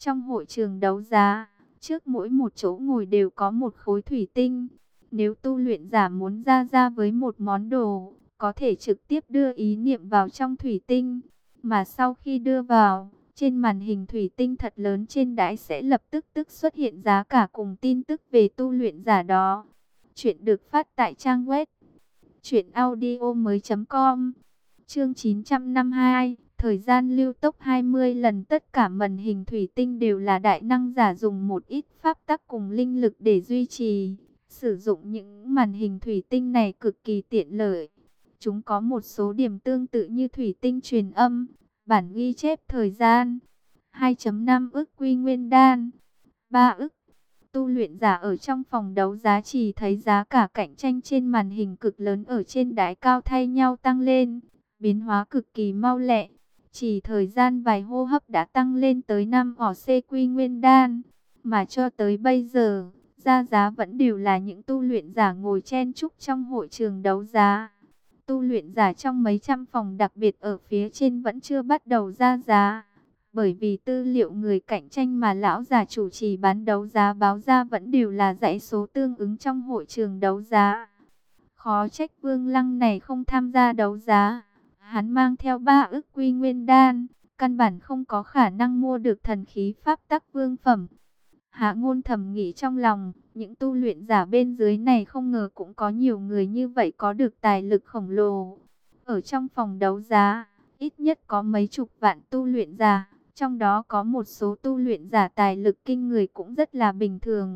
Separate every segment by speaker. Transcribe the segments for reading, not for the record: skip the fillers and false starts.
Speaker 1: Trong hội trường đấu giá, trước mỗi một chỗ ngồi đều có một khối thủy tinh. Nếu tu luyện giả muốn ra với một món đồ, có thể trực tiếp đưa ý niệm vào trong thủy tinh. Mà sau khi đưa vào, trên màn hình thủy tinh thật lớn trên đài sẽ lập tức xuất hiện giá cả cùng tin tức về tu luyện giả đó. Chuyện được phát tại trang web truyệnaudiomoi.com. Chương 952, thời gian lưu tốc 20 lần. Tất cả màn hình thủy tinh đều là đại năng giả dùng một ít pháp tắc cùng linh lực để duy trì. Sử dụng những màn hình thủy tinh này cực kỳ tiện lợi. Chúng có một số điểm tương tự như thủy tinh truyền âm, bản ghi chép thời gian. 2.5 ức quy nguyên đan, 3 ức. Tu luyện giả ở trong phòng đấu giá chỉ thấy giá cả cạnh tranh trên màn hình cực lớn ở trên đài cao thay nhau tăng lên, biến hóa cực kỳ mau lẹ. Chỉ thời gian vài hô hấp đã tăng lên tới 5 ỏ C quy nguyên đan, mà cho tới bây giờ, ra giá vẫn đều là những tu luyện giả ngồi chen chúc trong hội trường đấu giá. Tu luyện giả trong mấy trăm phòng đặc biệt ở phía trên vẫn chưa bắt đầu ra giá. Bởi vì tư liệu người cạnh tranh mà lão già chủ trì bán đấu giá báo ra vẫn đều là dãy số tương ứng trong hội trường đấu giá. Khó trách Vương Lăng này không tham gia đấu giá. Hắn mang theo 3 ức quy nguyên đan, căn bản không có khả năng mua được thần khí pháp tắc vương phẩm. Hạ Ngôn thầm nghĩ trong lòng, những tu luyện giả bên dưới này không ngờ cũng có nhiều người như vậy có được tài lực khổng lồ. Ở trong phòng đấu giá, ít nhất có mấy chục vạn tu luyện giả. Trong đó có một số tu luyện giả tài lực kinh người cũng rất là bình thường.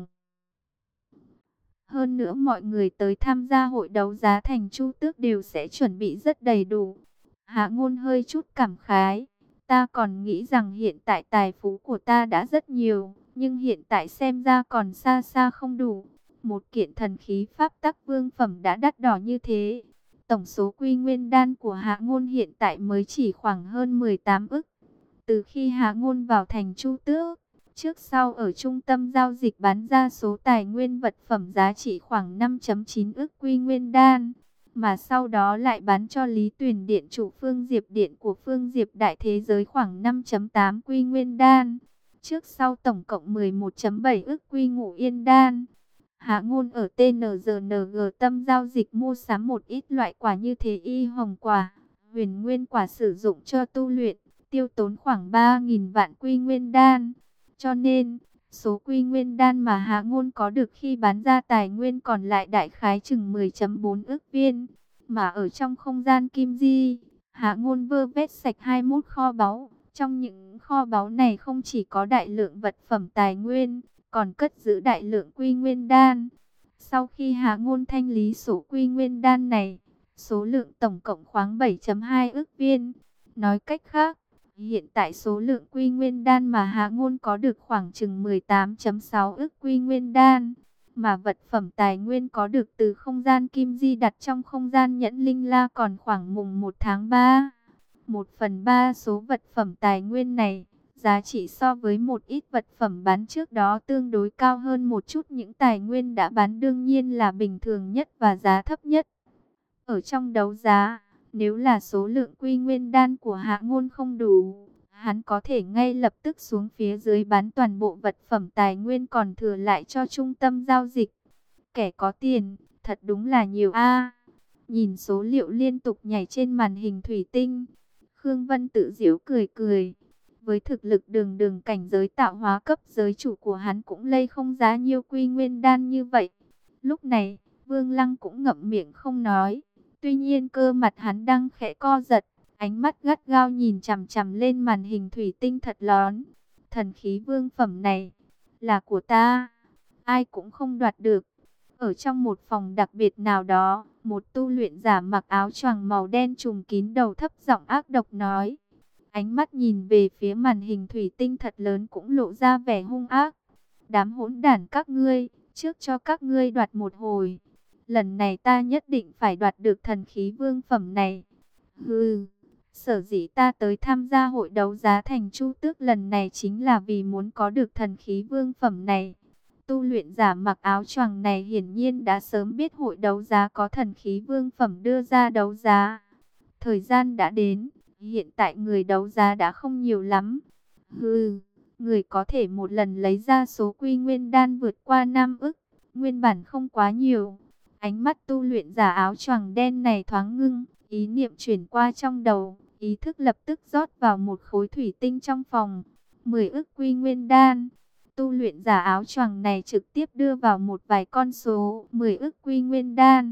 Speaker 1: Hơn nữa mọi người tới tham gia hội đấu giá thành Chu Tước đều sẽ chuẩn bị rất đầy đủ. Hạ Ngôn hơi chút cảm khái. Ta còn nghĩ rằng hiện tại tài phú của ta đã rất nhiều, nhưng hiện tại xem ra còn xa xa không đủ. Một kiện thần khí pháp tắc vương phẩm đã đắt đỏ như thế. Tổng số quy nguyên đan của Hạ Ngôn hiện tại mới chỉ khoảng hơn 18 ức. Từ khi Hạ Ngôn vào thành Chu Tước, trước sau ở trung tâm giao dịch bán ra số tài nguyên vật phẩm giá trị khoảng 5.9 ức quy nguyên đan, mà sau đó lại bán cho Lý Tuyền Điện chủ Phương Diệp Điện của Phương Diệp Đại Thế Giới khoảng 5.8 quy nguyên đan, trước sau tổng cộng 11.7 ức quy ngũ yên đan. Hạ Ngôn ở TNGNG tâm giao dịch mua sắm một ít loại quả như thế y hồng quả, huyền nguyên quả sử dụng cho tu luyện, tiêu tốn khoảng 3.000 vạn quy nguyên đan. Cho nên, số quy nguyên đan mà Hạ Ngôn có được khi bán ra tài nguyên còn lại đại khái chừng 10.4 ức viên. Mà ở trong không gian kim di, Hạ Ngôn vơ vét sạch 21 kho báu. Trong những kho báu này không chỉ có đại lượng vật phẩm tài nguyên, còn cất giữ đại lượng quy nguyên đan. Sau khi Hạ Ngôn thanh lý số quy nguyên đan này, số lượng tổng cộng khoảng 7.2 ức viên. Nói cách khác, hiện tại số lượng quy nguyên đan mà Hạ Ngôn có được khoảng chừng 18.6 ức quy nguyên đan. Mà vật phẩm tài nguyên có được từ không gian kim di đặt trong không gian nhẫn linh la còn khoảng mùng 1 tháng 3. 1/3 số vật phẩm tài nguyên này, giá trị so với một ít vật phẩm bán trước đó tương đối cao hơn một chút. Những tài nguyên đã bán đương nhiên là bình thường nhất và giá thấp nhất. Ở trong đấu giá, nếu là số lượng quy nguyên đan của Hạ Ngôn không đủ, hắn có thể ngay lập tức xuống phía dưới bán toàn bộ vật phẩm tài nguyên còn thừa lại cho trung tâm giao dịch. Kẻ có tiền, thật đúng là nhiều a. Nhìn số liệu liên tục nhảy trên màn hình thủy tinh, Khương Vân tự giễu cười cười. Với thực lực đường cảnh giới tạo hóa cấp giới chủ của hắn cũng lây không giá nhiêu quy nguyên đan như vậy. Lúc này, Vương Lăng cũng ngậm miệng không nói. Tuy nhiên cơ mặt hắn đang khẽ co giật, ánh mắt gắt gao nhìn chằm chằm lên màn hình thủy tinh thật lớn. Thần khí vương phẩm này là của ta, ai cũng không đoạt được. Ở trong một phòng đặc biệt nào đó, một tu luyện giả mặc áo choàng màu đen trùm kín đầu thấp giọng ác độc nói. Ánh mắt nhìn về phía màn hình thủy tinh thật lớn cũng lộ ra vẻ hung ác. Đám hỗn đản các ngươi, trước cho các ngươi đoạt một hồi. Lần này ta nhất định phải đoạt được thần khí vương phẩm này. Hừ, sở dĩ ta tới tham gia hội đấu giá thành Chu Tước lần này chính là vì muốn có được thần khí vương phẩm này. Tu luyện giả mặc áo choàng này hiển nhiên đã sớm biết hội đấu giá có thần khí vương phẩm đưa ra đấu giá. Thời gian đã đến, hiện tại người đấu giá đã không nhiều lắm. Hừ, Người có thể một lần lấy ra số quy nguyên đan vượt qua 5 ức, nguyên bản không quá nhiều. Ánh mắt tu luyện giả áo choàng đen này thoáng ngưng, ý niệm chuyển qua trong đầu, ý thức lập tức rót vào một khối thủy tinh trong phòng. 10 ức quy nguyên đan. Tu luyện giả áo choàng này trực tiếp đưa vào một vài con số. 10 ức quy nguyên đan.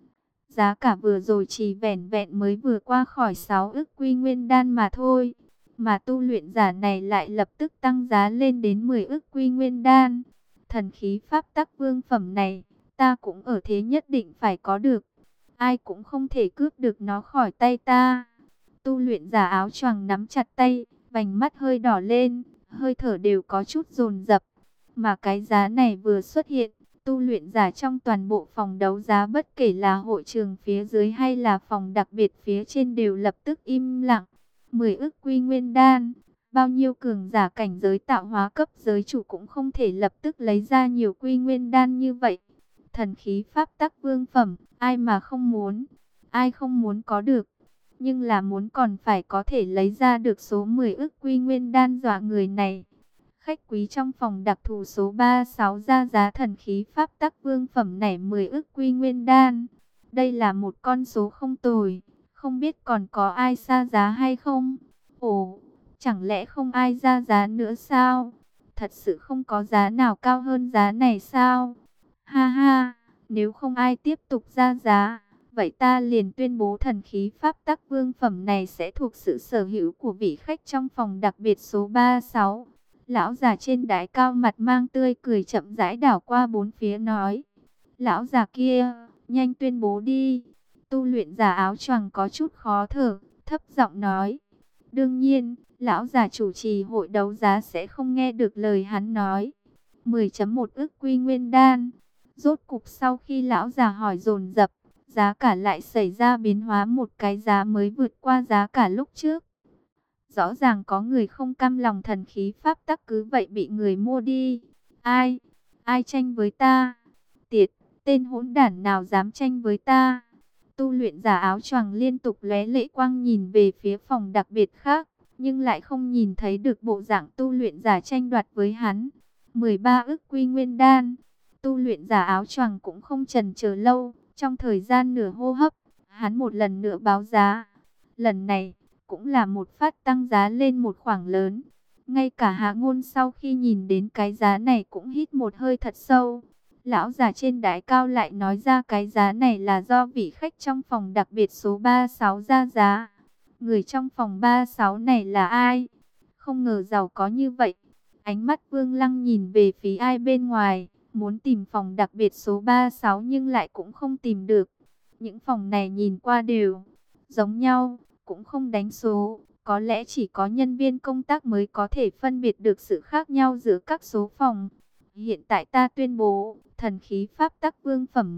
Speaker 1: Giá cả vừa rồi chỉ vẻn vẹn mới vừa qua khỏi 6 ức quy nguyên đan mà thôi. Mà tu luyện giả này lại lập tức tăng giá lên đến 10 ức quy nguyên đan. Thần khí pháp tắc vương phẩm này, ta cũng ở thế nhất định phải có được. Ai cũng không thể cướp được nó khỏi tay ta. Tu luyện giả áo choàng nắm chặt tay, vành mắt hơi đỏ lên, hơi thở đều có chút dồn dập. Mà cái giá này vừa xuất hiện, tu luyện giả trong toàn bộ phòng đấu giá bất kể là hội trường phía dưới hay là phòng đặc biệt phía trên đều lập tức im lặng. 10 ức quy nguyên đan, bao nhiêu cường giả cảnh giới tạo hóa cấp giới chủ cũng không thể lập tức lấy ra nhiều quy nguyên đan như vậy. Thần khí pháp tắc vương phẩm, ai mà không muốn, ai không muốn có được. Nhưng là muốn còn phải có thể lấy ra được số 10 ức quy nguyên đan dọa người này. Khách quý trong phòng đặc thù số 36 ra giá thần khí pháp tắc vương phẩm này 10 ức quy nguyên đan. Đây là một con số không tồi, không biết còn có ai xa giá hay không? Ồ, chẳng lẽ không ai ra giá nữa sao? Thật sự không có giá nào cao hơn giá này sao? Ha ha, nếu không ai tiếp tục ra giá, vậy ta liền tuyên bố thần khí pháp tắc vương phẩm này sẽ thuộc sự sở hữu của vị khách trong phòng đặc biệt số 36. Lão già trên đài cao mặt mang tươi cười chậm rãi đảo qua bốn phía nói. Lão già kia, nhanh tuyên bố đi. Tu luyện giả áo choàng có chút khó thở, thấp giọng nói. Đương nhiên, lão già chủ trì hội đấu giá sẽ không nghe được lời hắn nói. 10.1 ức quy nguyên đan. Rốt cục sau khi lão già hỏi dồn dập, giá cả lại xảy ra biến hóa, một cái giá mới vượt qua giá cả lúc trước. Rõ ràng có người không cam lòng thần khí pháp tắc cứ vậy bị người mua đi. Ai? Ai tranh với ta? Tiệt, tên hỗn đản nào dám tranh với ta? Tu luyện giả áo choàng liên tục lóe lệ quang nhìn về phía phòng đặc biệt khác, nhưng lại không nhìn thấy được bộ dạng tu luyện giả tranh đoạt với hắn. 13 ức quy nguyên đan. Tu luyện giả áo choàng cũng không chần chờ lâu, trong thời gian nửa hô hấp, hắn một lần nữa báo giá. Lần này cũng là một phát tăng giá lên một khoảng lớn. Ngay cả Hạ Ngôn sau khi nhìn đến cái giá này cũng hít một hơi thật sâu. Lão già trên đài cao lại nói ra cái giá này là do vị khách trong phòng đặc biệt số 36 ra giá. Người trong phòng 36 này là ai? Không ngờ giàu có như vậy. Ánh mắt Vương Lăng nhìn về phía ai bên ngoài, muốn tìm phòng đặc biệt số 36 nhưng lại cũng không tìm được. Những phòng này nhìn qua đều giống nhau, cũng không đánh số. Có lẽ chỉ có nhân viên công tác mới có thể phân biệt được sự khác nhau giữa các số phòng. Hiện tại ta tuyên bố, thần khí pháp tắc vương phẩm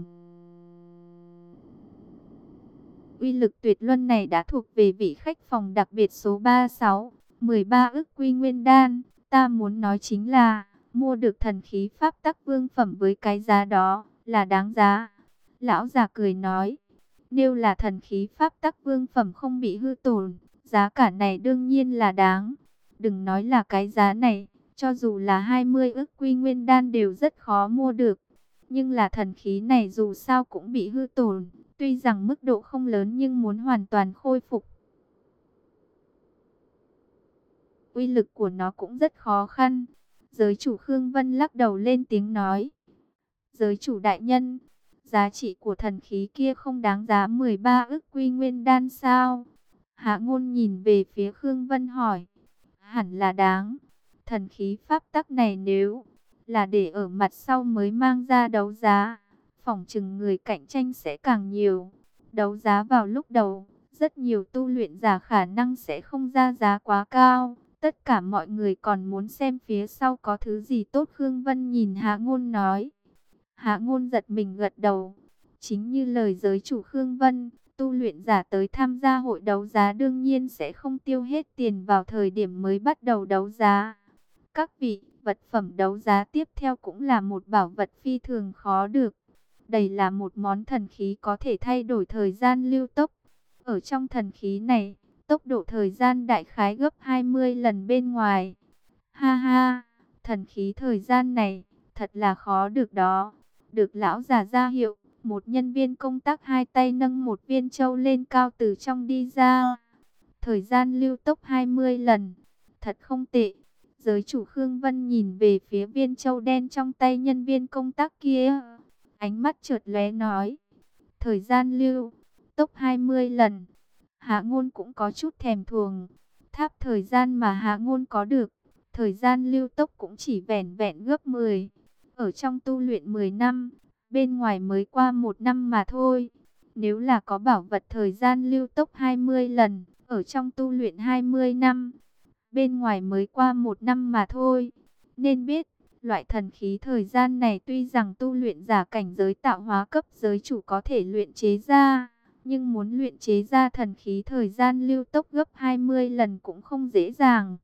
Speaker 1: uy lực tuyệt luân này đã thuộc về vị khách phòng đặc biệt số 36, 13 ức quy nguyên đan. Ta muốn nói chính là, mua được thần khí pháp tắc vương phẩm với cái giá đó, là đáng giá. Lão già cười nói, nếu là thần khí pháp tắc vương phẩm không bị hư tổn, giá cả này đương nhiên là đáng. Đừng nói là cái giá này, cho dù là 20 ức quy nguyên đan đều rất khó mua được. Nhưng là thần khí này dù sao cũng bị hư tổn, tuy rằng mức độ không lớn nhưng muốn hoàn toàn khôi phục uy lực của nó cũng rất khó khăn. Giới chủ Khương Vân lắc đầu lên tiếng nói. Giới chủ đại nhân, giá trị của thần khí kia không đáng giá 13 ức quy nguyên đan sao? Hạ Ngôn nhìn về phía Khương Vân hỏi. Hẳn là đáng. Thần khí pháp tắc này nếu là để ở mặt sau mới mang ra đấu giá, phỏng chừng người cạnh tranh sẽ càng nhiều. Đấu giá vào lúc đầu, rất nhiều tu luyện giả khả năng sẽ không ra giá quá cao. Tất cả mọi người còn muốn xem phía sau có thứ gì tốt. Khương Vân nhìn Hạ Ngôn nói. Hạ Ngôn giật mình gật đầu. Chính như lời giới chủ Khương Vân, tu luyện giả tới tham gia hội đấu giá đương nhiên sẽ không tiêu hết tiền vào thời điểm mới bắt đầu đấu giá. Các vị, vật phẩm đấu giá tiếp theo cũng là một bảo vật phi thường khó được. Đây là một món thần khí có thể thay đổi thời gian lưu tốc. Ở trong thần khí này, tốc độ thời gian đại khái gấp 20 lần bên ngoài. Ha ha, thần khí thời gian này, thật là khó được đó. Được lão già ra hiệu, một nhân viên công tác hai tay nâng một viên châu lên cao từ trong đi ra. Thời gian lưu tốc 20 lần, thật không tệ. Giới chủ Khương Vân nhìn về phía viên châu đen trong tay nhân viên công tác kia. Ánh mắt chợt lóe nói, thời gian lưu tốc 20 lần. Hạ Ngôn cũng có chút thèm thuồng. Tháp thời gian mà Hạ Ngôn có được, thời gian lưu tốc cũng chỉ vẻn vẹn gấp 10. Ở trong tu luyện 10 năm, bên ngoài mới qua 1 năm mà thôi. Nếu là có bảo vật thời gian lưu tốc 20 lần, ở trong tu luyện 20 năm, bên ngoài mới qua 1 năm mà thôi. Nên biết, loại thần khí thời gian này tuy rằng tu luyện giả cảnh giới tạo hóa cấp giới chủ có thể luyện chế ra, nhưng muốn luyện chế ra thần khí thời gian lưu tốc gấp 20 lần cũng không dễ dàng.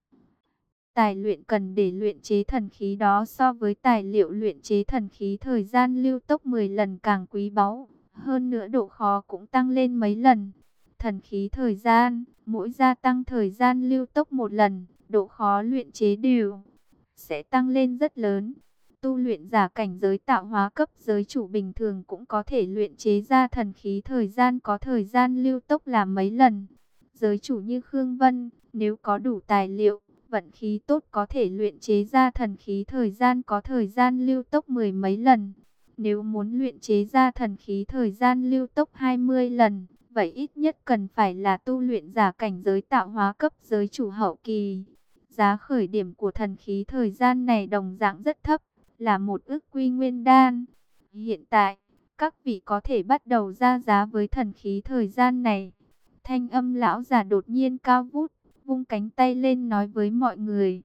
Speaker 1: Tài luyện cần để luyện chế thần khí đó so với tài liệu luyện chế thần khí thời gian lưu tốc 10 lần càng quý báu. Hơn nữa độ khó cũng tăng lên mấy lần. Thần khí thời gian, mỗi gia tăng thời gian lưu tốc một lần, độ khó luyện chế đều sẽ tăng lên rất lớn. Tu luyện giả cảnh giới tạo hóa cấp giới chủ bình thường cũng có thể luyện chế ra thần khí thời gian có thời gian lưu tốc là mấy lần. Giới chủ như Khương Vân, nếu có đủ tài liệu, vận khí tốt có thể luyện chế ra thần khí thời gian có thời gian lưu tốc 10 mấy lần. Nếu muốn luyện chế ra thần khí thời gian lưu tốc 20 lần, vậy ít nhất cần phải là tu luyện giả cảnh giới tạo hóa cấp giới chủ hậu kỳ. Giá khởi điểm của thần khí thời gian này đồng dạng rất thấp, là 1 ức quy nguyên đan. Hiện tại, các vị có thể bắt đầu ra giá với thần khí thời gian này. Thanh âm lão già đột nhiên cao vút, vung cánh tay lên nói với mọi người.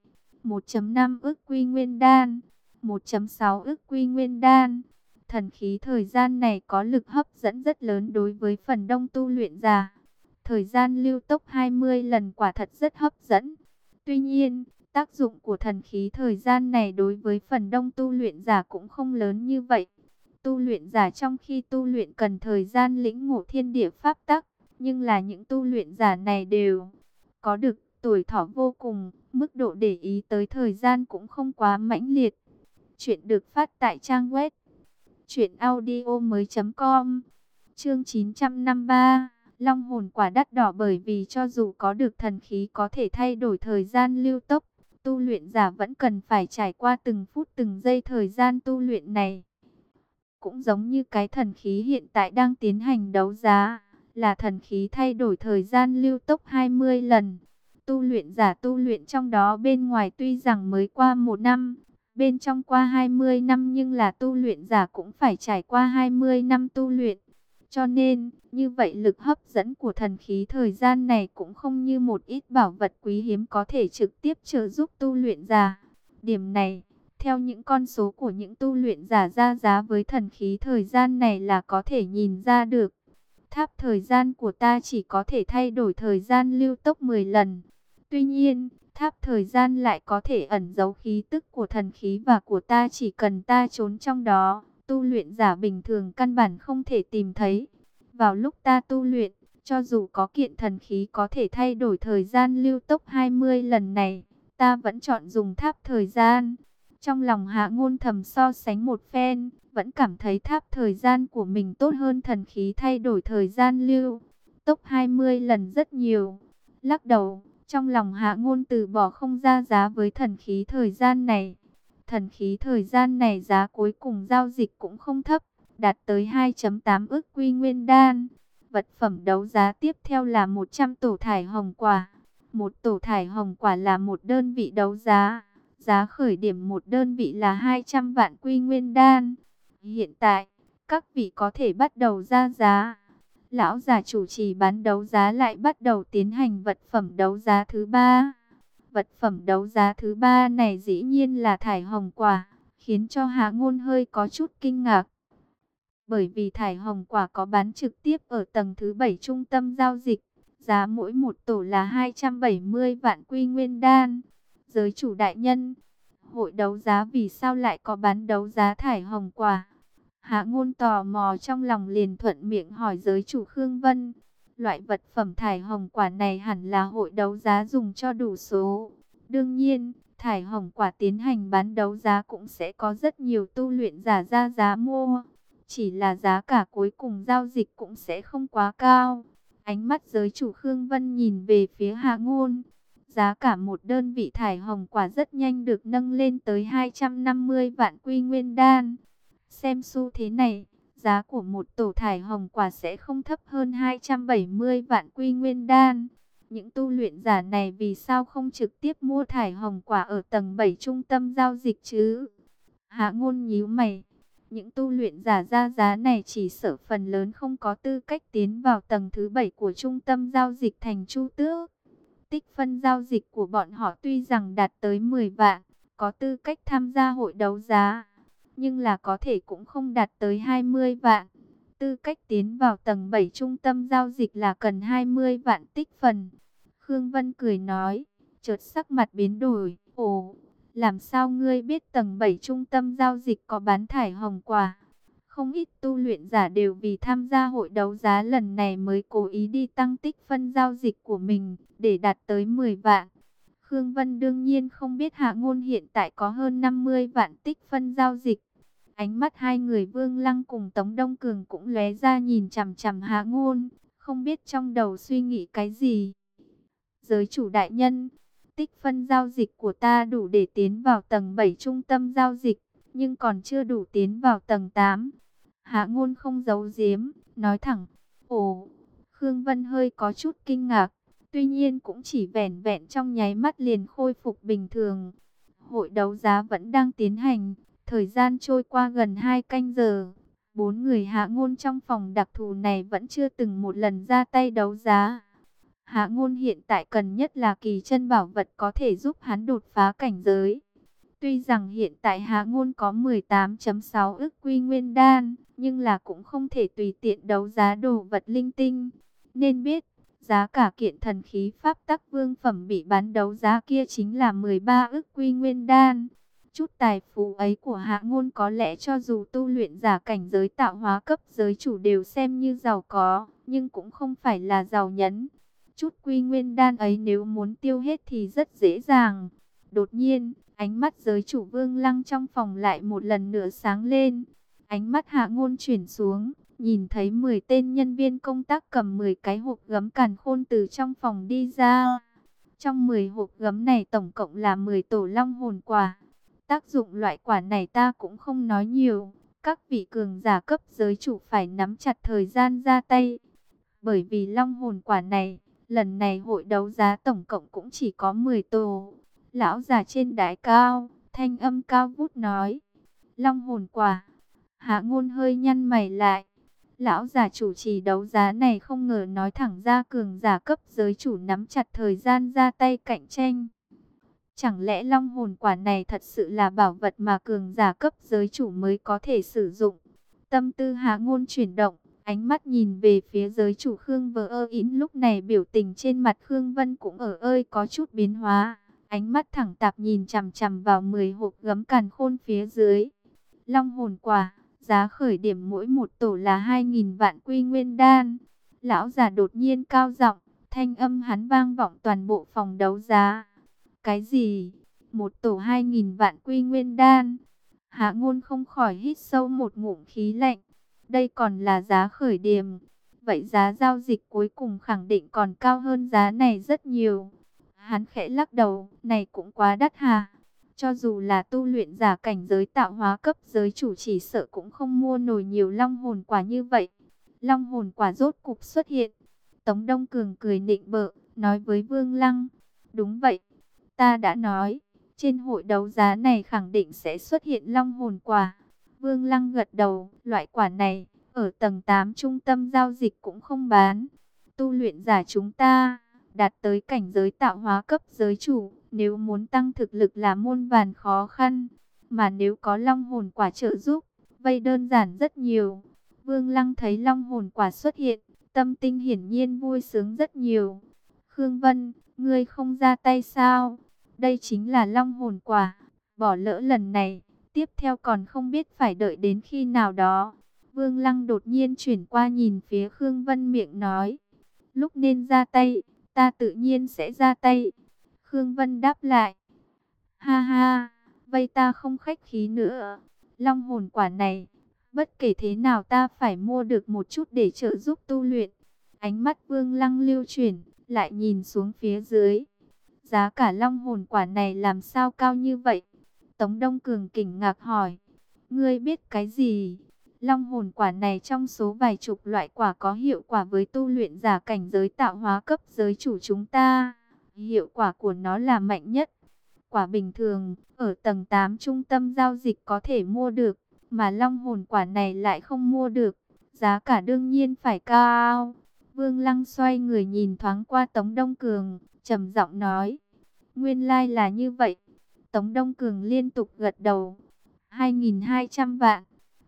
Speaker 1: 1,5 ức quy nguyên đan, 1,6 ức quy nguyên đan. Thần khí thời gian này có lực hấp dẫn rất lớn đối với phần đông tu luyện giả. Thời gian lưu tốc 20 lần quả thật rất hấp dẫn. Tuy nhiên, tác dụng của thần khí thời gian này đối với phần đông tu luyện giả cũng không lớn như vậy. Tu luyện giả trong khi tu luyện cần thời gian lĩnh ngộ thiên địa pháp tắc, nhưng là những tu luyện giả này đều có được tuổi thọ vô cùng, mức độ để ý tới thời gian cũng không quá mãnh liệt. Chuyện được phát tại trang web truyệnaudiomoi.com. Chương 953, Long hồn quả đắt đỏ. Bởi vì cho dù có được thần khí có thể thay đổi thời gian lưu tốc, tu luyện giả vẫn cần phải trải qua từng phút từng giây thời gian tu luyện này. Cũng giống như cái thần khí hiện tại đang tiến hành đấu giá, là thần khí thay đổi thời gian lưu tốc 20 lần. Tu luyện giả tu luyện trong đó bên ngoài tuy rằng mới qua 1 năm, bên trong qua 20 năm, nhưng là tu luyện giả cũng phải trải qua 20 năm tu luyện. Cho nên, như vậy lực hấp dẫn của thần khí thời gian này cũng không như một ít bảo vật quý hiếm có thể trực tiếp trợ giúp tu luyện giả. Điểm này, theo những con số của những tu luyện giả ra giá với thần khí thời gian này là có thể nhìn ra được. Tháp thời gian của ta chỉ có thể thay đổi thời gian lưu tốc 10 lần. Tuy nhiên, tháp thời gian lại có thể ẩn giấu khí tức của thần khí và của ta, chỉ cần ta trốn trong đó, tu luyện giả bình thường căn bản không thể tìm thấy. Vào lúc ta tu luyện, cho dù có kiện thần khí có thể thay đổi thời gian lưu tốc 20 lần này, ta vẫn chọn dùng tháp thời gian. Trong lòng Hạ Ngôn thầm so sánh một phen, vẫn cảm thấy tháp thời gian của mình tốt hơn thần khí thay đổi thời gian lưu tốc 20 lần rất nhiều. Lắc đầu, trong lòng Hạ Ngôn từ bỏ không ra giá với thần khí thời gian này. Thần khí thời gian này giá cuối cùng giao dịch cũng không thấp, đạt tới 2,8 ức quy nguyên đan. Vật phẩm đấu giá tiếp theo là 100 tổ thải hồng quả. Một tổ thải hồng quả là một đơn vị đấu giá. Giá khởi điểm một đơn vị là 200 vạn quy nguyên đan. Hiện tại, các vị có thể bắt đầu ra giá. Lão già chủ trì bán đấu giá lại bắt đầu tiến hành vật phẩm đấu giá thứ 3. Vật phẩm đấu giá thứ 3 này dĩ nhiên là thải hồng quả, khiến cho Hạ Ngôn hơi có chút kinh ngạc. Bởi vì thải hồng quả có bán trực tiếp ở tầng thứ 7 trung tâm giao dịch, giá mỗi một tổ là 270 vạn quy nguyên đan. Giới chủ đại nhân, hội đấu giá vì sao lại có bán đấu giá thải hồng quả? Hạ Ngôn tò mò trong lòng liền thuận miệng hỏi giới chủ Khương Vân. Loại vật phẩm thải hồng quả này hẳn là hội đấu giá dùng cho đủ số. Đương nhiên, thải hồng quả tiến hành bán đấu giá cũng sẽ có rất nhiều tu luyện giả ra giá mua. Chỉ là giá cả cuối cùng giao dịch cũng sẽ không quá cao. Ánh mắt giới chủ Khương Vân nhìn về phía Hạ Ngôn. Giá cả một đơn vị thải hồng quả rất nhanh được nâng lên tới 250 vạn quy nguyên đan. Xem xu thế này, giá của một tổ thải hồng quả sẽ không thấp hơn 270 vạn quy nguyên đan. Những tu luyện giả này vì sao không trực tiếp mua thải hồng quả ở tầng 7 trung tâm giao dịch chứ? Hạ Ngôn nhíu mày. Những tu luyện giả ra giá này chỉ sợ phần lớn không có tư cách tiến vào tầng thứ 7 của trung tâm giao dịch thành Chu Tước. Tích phân giao dịch của bọn họ tuy rằng đạt tới 10 vạn, có tư cách tham gia hội đấu giá, nhưng là có thể cũng không đạt tới 20 vạn. Tư cách tiến vào tầng 7 trung tâm giao dịch là cần 20 vạn tích phần. Khương Vân cười nói, chợt sắc mặt biến đổi. Ồ, làm sao ngươi biết tầng 7 trung tâm giao dịch có bán thải hồng quả? Không ít tu luyện giả đều vì tham gia hội đấu giá lần này mới cố ý đi tăng tích phân giao dịch của mình để đạt tới 10 vạn. Khương Vân đương nhiên không biết Hạ Ngôn hiện tại có hơn 50 vạn tích phân giao dịch. Ánh mắt hai người Vương Lăng cùng Tống Đông Cường cũng lóe ra nhìn chằm chằm Hạ Ngôn, không biết trong đầu suy nghĩ cái gì. Giới chủ đại nhân, tích phân giao dịch của ta đủ để tiến vào tầng 7 trung tâm giao dịch, nhưng còn chưa đủ tiến vào tầng 8. Hạ Ngôn không giấu giếm, nói thẳng. Ồ, Khương Vân hơi có chút kinh ngạc, tuy nhiên cũng chỉ vẻn vẹn trong nháy mắt liền khôi phục bình thường. Hội đấu giá vẫn đang tiến hành, thời gian trôi qua gần 2 canh giờ. 4 người Hạ Ngôn trong phòng đặc thù này vẫn chưa từng một lần ra tay đấu giá. Hạ Ngôn hiện tại cần nhất là kỳ chân bảo vật có thể giúp hắn đột phá cảnh giới. Tuy rằng hiện tại Hạ Ngôn có 18,6 ức quy nguyên đan, nhưng là cũng không thể tùy tiện đấu giá đồ vật linh tinh. Nên biết, giá cả kiện thần khí pháp tắc vương phẩm bị bán đấu giá kia chính là 13 ức quy nguyên đan. Chút tài phú ấy của Hạ Ngôn có lẽ cho dù tu luyện giả cảnh giới tạo hóa cấp giới chủ đều xem như giàu có, nhưng cũng không phải là giàu nhẫn. Chút quy nguyên đan ấy nếu muốn tiêu hết thì rất dễ dàng. Đột nhiên, ánh mắt giới chủ Vương Lăng trong phòng lại một lần nữa sáng lên. Ánh mắt Hạ Ngôn chuyển xuống, nhìn thấy 10 tên nhân viên công tác cầm 10 cái hộp gấm càn khôn từ trong phòng đi ra. Trong 10 hộp gấm này tổng cộng là 10 tổ long hồn quả. Tác dụng loại quả này ta cũng không nói nhiều. Các vị cường giả cấp giới chủ phải nắm chặt thời gian ra tay. Bởi vì long hồn quả này, lần này hội đấu giá tổng cộng cũng chỉ có 10 tổ. Lão già trên đài cao, thanh âm cao vút nói. Long hồn quả. Hạ Ngôn hơi nhăn mày lại. Lão già chủ trì đấu giá này không ngờ nói thẳng ra cường giả cấp giới chủ nắm chặt thời gian ra tay cạnh tranh. Chẳng lẽ long hồn quả này thật sự là bảo vật mà cường giả cấp giới chủ mới có thể sử dụng? Tâm tư Hạ Ngôn chuyển động, ánh mắt nhìn về phía giới chủ Khương Vơ Yến, lúc này biểu tình trên mặt Khương Vân cũng ở ơi có chút biến hóa. Ánh mắt thẳng tắp nhìn chằm chằm vào 10 hộp gấm càn khôn phía dưới. Long hồn quả, giá khởi điểm mỗi một tổ là 2.000 vạn quy nguyên đan. Lão già đột nhiên cao giọng, thanh âm hắn vang vọng toàn bộ phòng đấu giá. Cái gì? Một tổ 2.000 vạn quy nguyên đan? Hạ Ngôn không khỏi hít sâu một ngụm khí lạnh. Đây còn là giá khởi điểm. Vậy giá giao dịch cuối cùng khẳng định còn cao hơn giá này rất nhiều. Hắn khẽ lắc đầu, này cũng quá đắt hà. Cho dù là tu luyện giả cảnh giới tạo hóa cấp giới chủ chỉ sợ cũng không mua nổi nhiều long hồn quả như vậy. Long hồn quả rốt cục xuất hiện. Tống Đông Cường cười nịnh bợ, nói với Vương Lăng. Đúng vậy, ta đã nói, trên hội đấu giá này khẳng định sẽ xuất hiện long hồn quả. Vương Lăng gật đầu, loại quả này, ở tầng 8 trung tâm giao dịch cũng không bán. Tu luyện giả chúng ta đạt tới cảnh giới tạo hóa cấp giới chủ, nếu muốn tăng thực lực là muôn vàn khó khăn, mà nếu có long hồn quả trợ giúp, vây đơn giản rất nhiều. Vương Lăng thấy long hồn quả xuất hiện, tâm tinh hiển nhiên vui sướng rất nhiều. Khương Vân, ngươi không ra tay sao? Đây chính là long hồn quả, bỏ lỡ lần này, tiếp theo còn không biết phải đợi đến khi nào đó. Vương Lăng đột nhiên chuyển qua nhìn phía Khương Vân, miệng nói, lúc nên ra tay, ta tự nhiên sẽ ra tay. Khương Vân đáp lại, Ha ha, vây ta không khách khí nữa. Long hồn quả này, bất kể thế nào ta phải mua được một chút để trợ giúp tu luyện. Ánh mắt Vương Lăng lưu chuyển, lại nhìn xuống phía dưới. Giá cả long hồn quả này làm sao cao như vậy? Tống Đông Cường kinh ngạc hỏi. Ngươi biết cái gì? Long hồn quả này trong số vài chục loại quả có hiệu quả với tu luyện giả cảnh giới tạo hóa cấp giới chủ chúng ta. Hiệu quả của nó là mạnh nhất. Quả bình thường, ở tầng 8 trung tâm giao dịch có thể mua được, mà long hồn quả này lại không mua được. Giá cả đương nhiên phải cao. Vương Lăng xoay người nhìn thoáng qua Tống Đông Cường, trầm giọng nói. Nguyên lai là như vậy. Tống Đông Cường liên tục gật đầu. 2.200 vạn,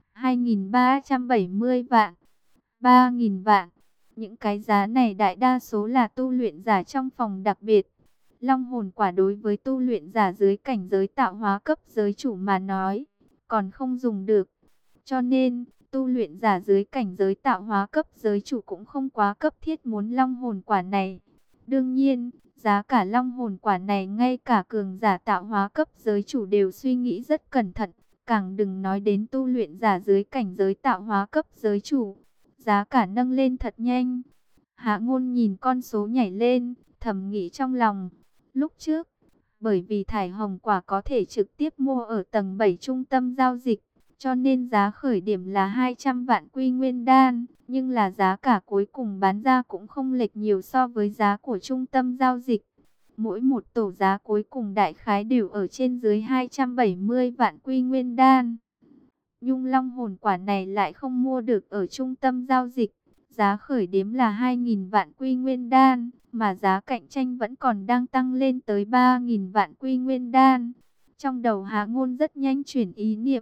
Speaker 1: 2.370 vạn, 3.000 vạn. Những cái giá này đại đa số là tu luyện giả trong phòng đặc biệt. Long hồn quả đối với tu luyện giả dưới cảnh giới tạo hóa cấp giới chủ mà nói, còn không dùng được. Cho nên, tu luyện giả dưới cảnh giới tạo hóa cấp giới chủ cũng không quá cấp thiết muốn long hồn quả này. Đương nhiên, giá cả long hồn quả này ngay cả cường giả tạo hóa cấp giới chủ đều suy nghĩ rất cẩn thận. Càng đừng nói đến tu luyện giả dưới cảnh giới tạo hóa cấp giới chủ. Giá cả nâng lên thật nhanh. Hạ Ngôn nhìn con số nhảy lên, thầm nghĩ trong lòng. Lúc trước, bởi vì thải hồng quả có thể trực tiếp mua ở tầng 7 trung tâm giao dịch, cho nên giá khởi điểm là 200 vạn quy nguyên đan, nhưng là giá cả cuối cùng bán ra cũng không lệch nhiều so với giá của trung tâm giao dịch. Mỗi một tổ giá cuối cùng đại khái đều ở trên dưới 270 vạn quy nguyên đan. Nhung long hồn quả này lại không mua được ở trung tâm giao dịch. Giá khởi điểm là 2.000 vạn quy nguyên đan, mà giá cạnh tranh vẫn còn đang tăng lên tới 3.000 vạn quy nguyên đan. Trong đầu Hạ Ngôn rất nhanh chuyển ý niệm.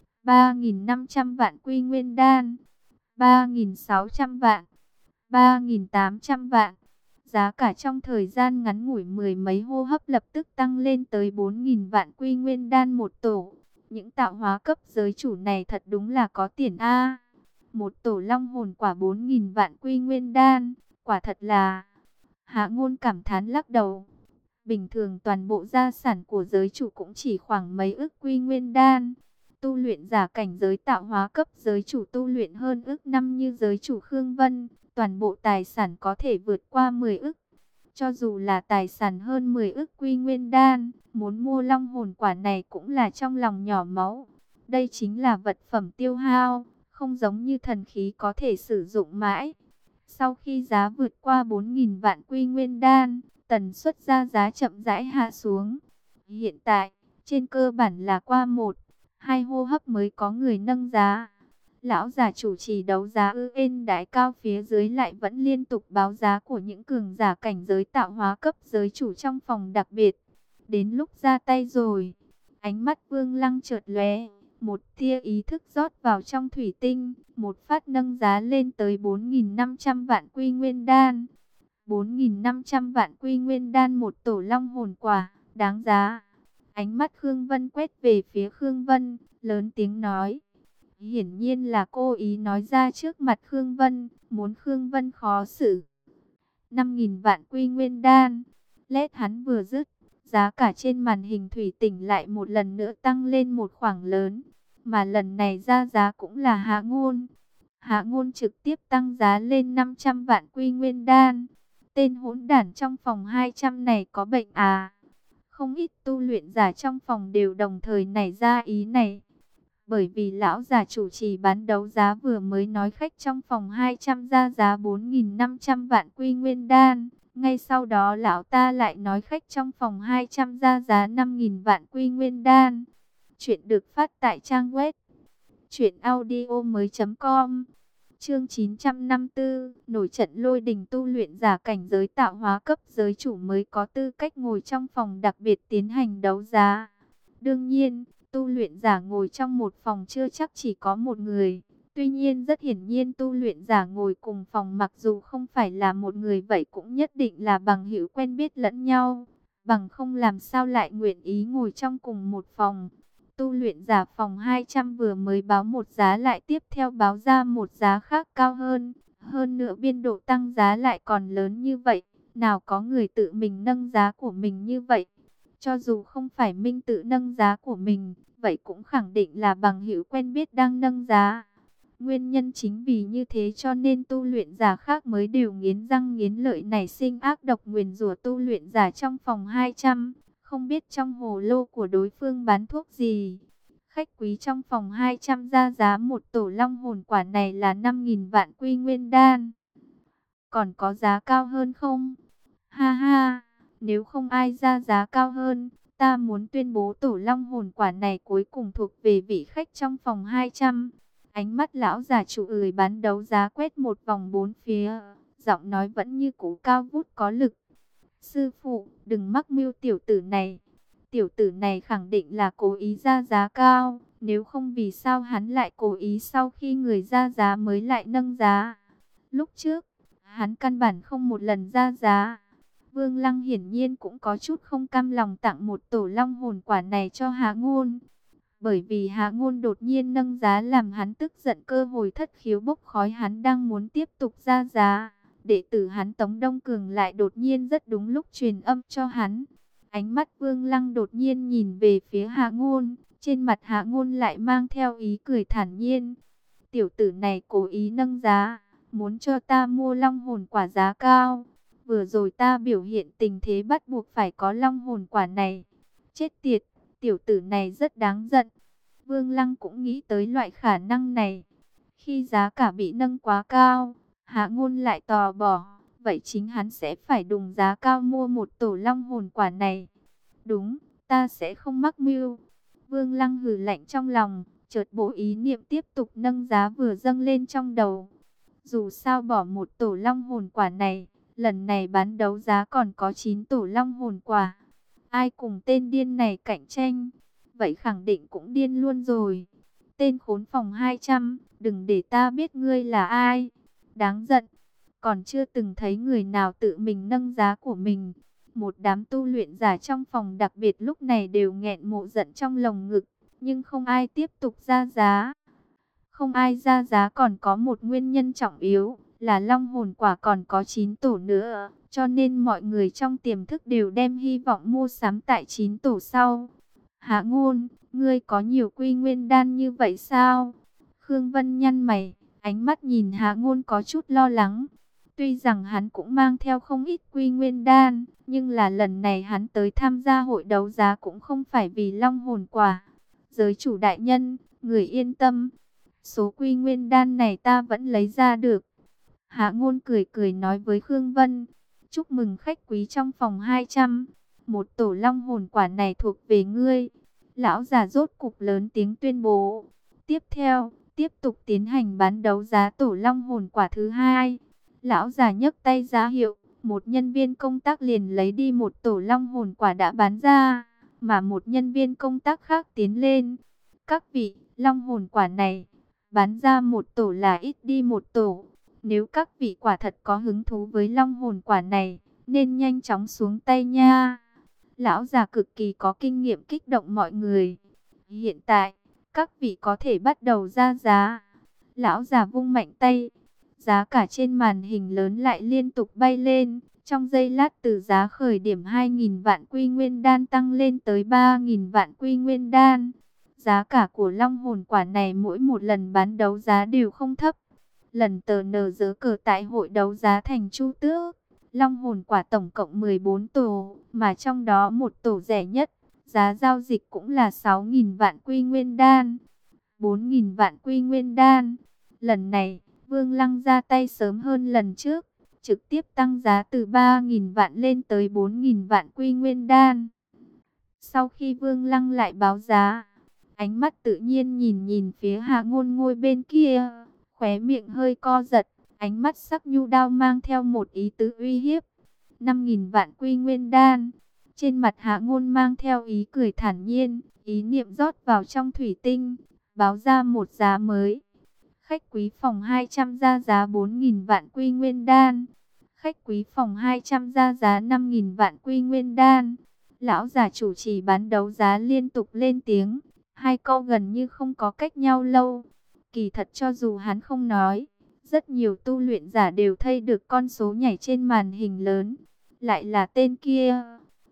Speaker 1: 3.500 vạn quy nguyên đan, 3.600 vạn, 3.800 vạn. Giá cả trong thời gian ngắn ngủi mười mấy hô hấp lập tức tăng lên tới 4.000 vạn quy nguyên đan một tổ. Những tạo hóa cấp giới chủ này thật đúng là có tiền a. Một tổ long hồn quả 4.000 vạn quy nguyên đan, quả thật là... Hạ Ngôn cảm thán lắc đầu. Bình thường toàn bộ gia sản của giới chủ cũng chỉ khoảng mấy ức quy nguyên đan. Tu luyện giả cảnh giới tạo hóa cấp giới chủ tu luyện hơn ức năm như giới chủ Khương Vân, toàn bộ tài sản có thể vượt qua 10 ức. Cho dù là tài sản hơn 10 ức quy nguyên đan, muốn mua long hồn quả này cũng là trong lòng nhỏ máu. Đây chính là vật phẩm tiêu hao, không giống như thần khí có thể sử dụng mãi. Sau khi giá vượt qua 4.000 vạn quy nguyên đan, tần suất ra giá chậm rãi hạ xuống. Hiện tại, trên cơ bản là qua 1-2 hô hấp mới có người nâng giá. Lão già chủ trì đấu giá ên đái cao phía dưới lại vẫn liên tục báo giá của những cường giả cảnh giới tạo hóa cấp giới chủ trong phòng đặc biệt. Đến lúc ra tay rồi, ánh mắt Vương Lăng chợt lóe, một tia ý thức rót vào trong thủy tinh, một phát nâng giá lên tới 4.500 vạn quy nguyên đan. 4.500 vạn quy nguyên đan một tổ long hồn quả, đáng giá. Ánh mắt Khương Vân quét về phía Khương Vân, lớn tiếng nói. Hiển nhiên là cô ý nói ra trước mặt Khương Vân, muốn Khương Vân khó xử. 5.000 vạn quy nguyên đan. Lét hắn vừa dứt, giá cả trên màn hình thủy tinh lại một lần nữa tăng lên một khoảng lớn. Mà lần này ra giá cũng là Hạ Ngôn. Hạ Ngôn trực tiếp tăng giá lên 500 vạn quy nguyên đan. Tên hỗn đản trong phòng 200 này có bệnh à? Không ít tu luyện giả trong phòng đều đồng thời nảy ra ý này. Bởi vì lão già chủ trì bán đấu giá vừa mới nói khách trong phòng 200 ra giá 4.500 vạn quy nguyên đan. Ngay sau đó lão ta lại nói khách trong phòng 200 ra giá 5.000 vạn quy nguyên đan. Chuyện được phát tại trang web truyệnaudiomoi.com. Chương 954, nổi trận lôi đình tu luyện giả cảnh giới tạo hóa cấp giới chủ mới có tư cách ngồi trong phòng đặc biệt tiến hành đấu giá. Đương nhiên, tu luyện giả ngồi trong một phòng chưa chắc chỉ có một người. Tuy nhiên rất hiển nhiên tu luyện giả ngồi cùng phòng mặc dù không phải là một người vậy cũng nhất định là bằng hữu quen biết lẫn nhau. Bằng không làm sao lại nguyện ý ngồi trong cùng một phòng. Tu luyện giả phòng 200 vừa mới báo một giá lại tiếp theo báo ra một giá khác cao hơn. Hơn nữa biên độ tăng giá lại còn lớn như vậy. Nào có người tự mình nâng giá của mình như vậy. Cho dù không phải Minh tự nâng giá của mình, vậy cũng khẳng định là bằng hữu quen biết đang nâng giá. Nguyên nhân chính vì như thế cho nên tu luyện giả khác mới đều nghiến răng nghiến lợi nảy sinh ác độc nguyền rủa tu luyện giả trong phòng 200. Không biết trong hồ lô của đối phương bán thuốc gì. Khách quý trong phòng 200 ra giá một tổ long hồn quả này là 5.000 vạn quy nguyên đan. Còn có giá cao hơn không? Ha ha, nếu không ai ra giá cao hơn, ta muốn tuyên bố tổ long hồn quả này cuối cùng thuộc về vị khách trong phòng 200. Ánh mắt lão già chủ người bán đấu giá quét một vòng bốn phía, giọng nói vẫn như cũ cao vút có lực. Sư phụ, đừng mắc mưu tiểu tử này. Tiểu tử này khẳng định là cố ý ra giá cao, nếu không vì sao hắn lại cố ý sau khi người ra giá mới lại nâng giá. Lúc trước, hắn căn bản không một lần ra giá. Vương Lăng hiển nhiên cũng có chút không cam lòng tặng một tổ long hồn quả này cho Hạ Ngôn. Bởi vì Hạ Ngôn đột nhiên nâng giá làm hắn tức giận cơ hội thất khiếu bốc khói, hắn đang muốn tiếp tục ra giá. Đệ tử hắn Tống Đông Cường lại đột nhiên rất đúng lúc truyền âm cho hắn. Ánh mắt Vương Lăng đột nhiên nhìn về phía Hạ Ngôn, trên mặt Hạ Ngôn lại mang theo ý cười thản nhiên. Tiểu tử này cố ý nâng giá, muốn cho ta mua long hồn quả giá cao. Vừa rồi ta biểu hiện tình thế bắt buộc phải có long hồn quả này. Chết tiệt, tiểu tử này rất đáng giận. Vương Lăng cũng nghĩ tới loại khả năng này. Khi giá cả bị nâng quá cao, Hạ Ngôn lại tò bỏ, vậy chính hắn sẽ phải đùng giá cao mua một tổ long hồn quả này. Đúng, ta sẽ không mắc mưu. Vương Lăng hừ lạnh trong lòng, chợt bố ý niệm tiếp tục nâng giá vừa dâng lên trong đầu. Dù sao bỏ một tổ long hồn quả này, lần này bán đấu giá còn có 9 tổ long hồn quả. Ai cùng tên điên này cạnh tranh, vậy khẳng định cũng điên luôn rồi. Tên khốn phòng 200, đừng để ta biết ngươi là ai. Đáng giận, còn chưa từng thấy người nào tự mình nâng giá của mình. Một đám tu luyện giả trong phòng đặc biệt lúc này đều nghẹn mộ giận trong lồng ngực, nhưng không ai tiếp tục ra giá. Không ai ra giá còn có một nguyên nhân trọng yếu, là long hồn quả còn có 9 tổ nữa, cho nên mọi người trong tiềm thức đều đem hy vọng mua sắm tại 9 tổ sau. Hạ Ngôn, ngươi có nhiều quy nguyên đan như vậy sao? Khương Vân nhăn mày, ánh mắt nhìn Hạ Ngôn có chút lo lắng. Tuy rằng hắn cũng mang theo không ít quy nguyên đan, nhưng là lần này hắn tới tham gia hội đấu giá cũng không phải vì long hồn quả. Giới chủ đại nhân, người yên tâm, số quy nguyên đan này ta vẫn lấy ra được. Hạ Ngôn cười cười nói với Khương Vân, chúc mừng khách quý trong phòng 200, một tổ long hồn quả này thuộc về ngươi. Lão già rốt cục lớn tiếng tuyên bố. Tiếp theo, tiếp tục tiến hành bán đấu giá tổ long hồn quả thứ hai. Lão già nhấc tay ra hiệu, một nhân viên công tác liền lấy đi một tổ long hồn quả đã bán ra, mà một nhân viên công tác khác tiến lên. Các vị, long hồn quả này, bán ra một tổ là ít đi một tổ. Nếu các vị quả thật có hứng thú với long hồn quả này, nên nhanh chóng xuống tay nha. Lão già cực kỳ có kinh nghiệm kích động mọi người. Hiện tại, các vị có thể bắt đầu ra giá. Lão già vung mạnh tay. Giá cả trên màn hình lớn lại liên tục bay lên. Trong giây lát từ giá khởi điểm 2.000 vạn quy nguyên đan tăng lên tới 3.000 vạn quy nguyên đan. Giá cả của long hồn quả này mỗi một lần bán đấu giá đều không thấp. Lần tờ nờ dớ cờ tại hội đấu giá thành Chu Tước, long hồn quả tổng cộng 14 tổ, mà trong đó một tổ rẻ nhất, giá giao dịch cũng là 6.000 vạn quy nguyên đan, 4.000 vạn quy nguyên đan. Lần này, Vương Lăng ra tay sớm hơn lần trước, trực tiếp tăng giá từ 3.000 vạn lên tới 4.000 vạn quy nguyên đan. Sau khi Vương Lăng lại báo giá, ánh mắt tự nhiên nhìn nhìn phía Hạ Ngôn ngồi bên kia, khóe miệng hơi co giật, ánh mắt sắc nhu đao mang theo một ý tứ uy hiếp. 5.000 vạn quy nguyên đan. Trên mặt Hạ Ngôn mang theo ý cười thản nhiên, ý niệm rót vào trong thủy tinh, báo ra một giá mới. Khách quý phòng 200 ra giá 4.000 vạn quy nguyên đan. Khách quý phòng 200 ra giá 5.000 vạn quy nguyên đan. Lão già chủ trì bán đấu giá liên tục lên tiếng, hai câu gần như không có cách nhau lâu. Kỳ thật cho dù hắn không nói, rất nhiều tu luyện giả đều thấy được con số nhảy trên màn hình lớn. Lại là tên kia.